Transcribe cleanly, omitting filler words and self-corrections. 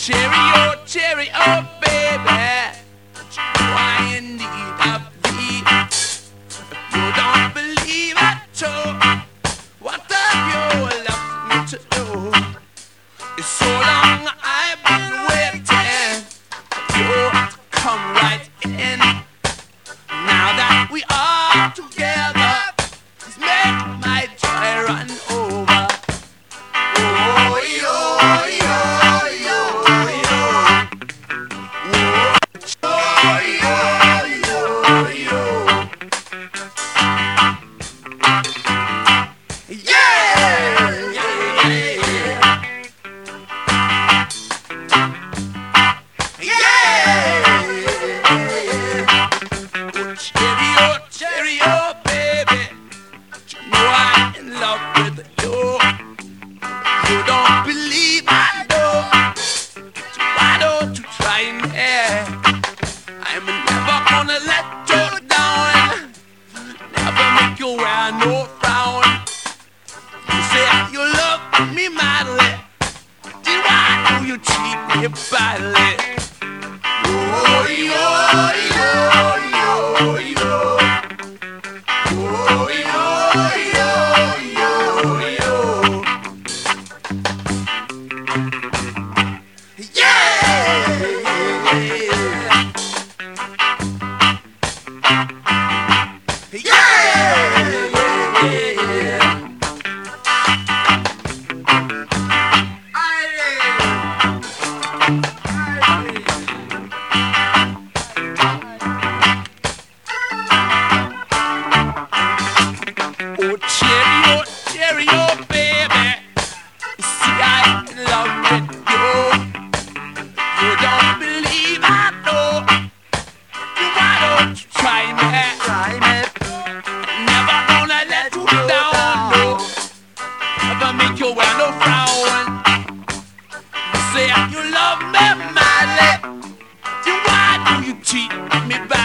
Cheerio, cheerio, baby. Why in need of thee? You don't believe it, too. What have you left me to do? It's so long I've been waiting for you to come right in. Now that we are together, please make my joy run over. Oh, yo, yo, yo, yo. Oh, yo, yo, yo. Yeah, yeah, yeah. Cheerio, cheerio, baby. You know I'm in love with you. You don't believe I know. So why don't you try me? I'm never gonna let you down. Never make you wear no frown. You say you love me madly. Then why do you treat me badly? Oh, yo, yo, yo, yo. Oh, yo, yo, yo, yo. Yeah, oh, cheerio, cheerio, baby. You see, I'm in love with you. You don't believe I know. Then why don't you try me? Never gonna let you down, no. Never make you wear no frown. You say you love me madly. Then why do you treat me bad?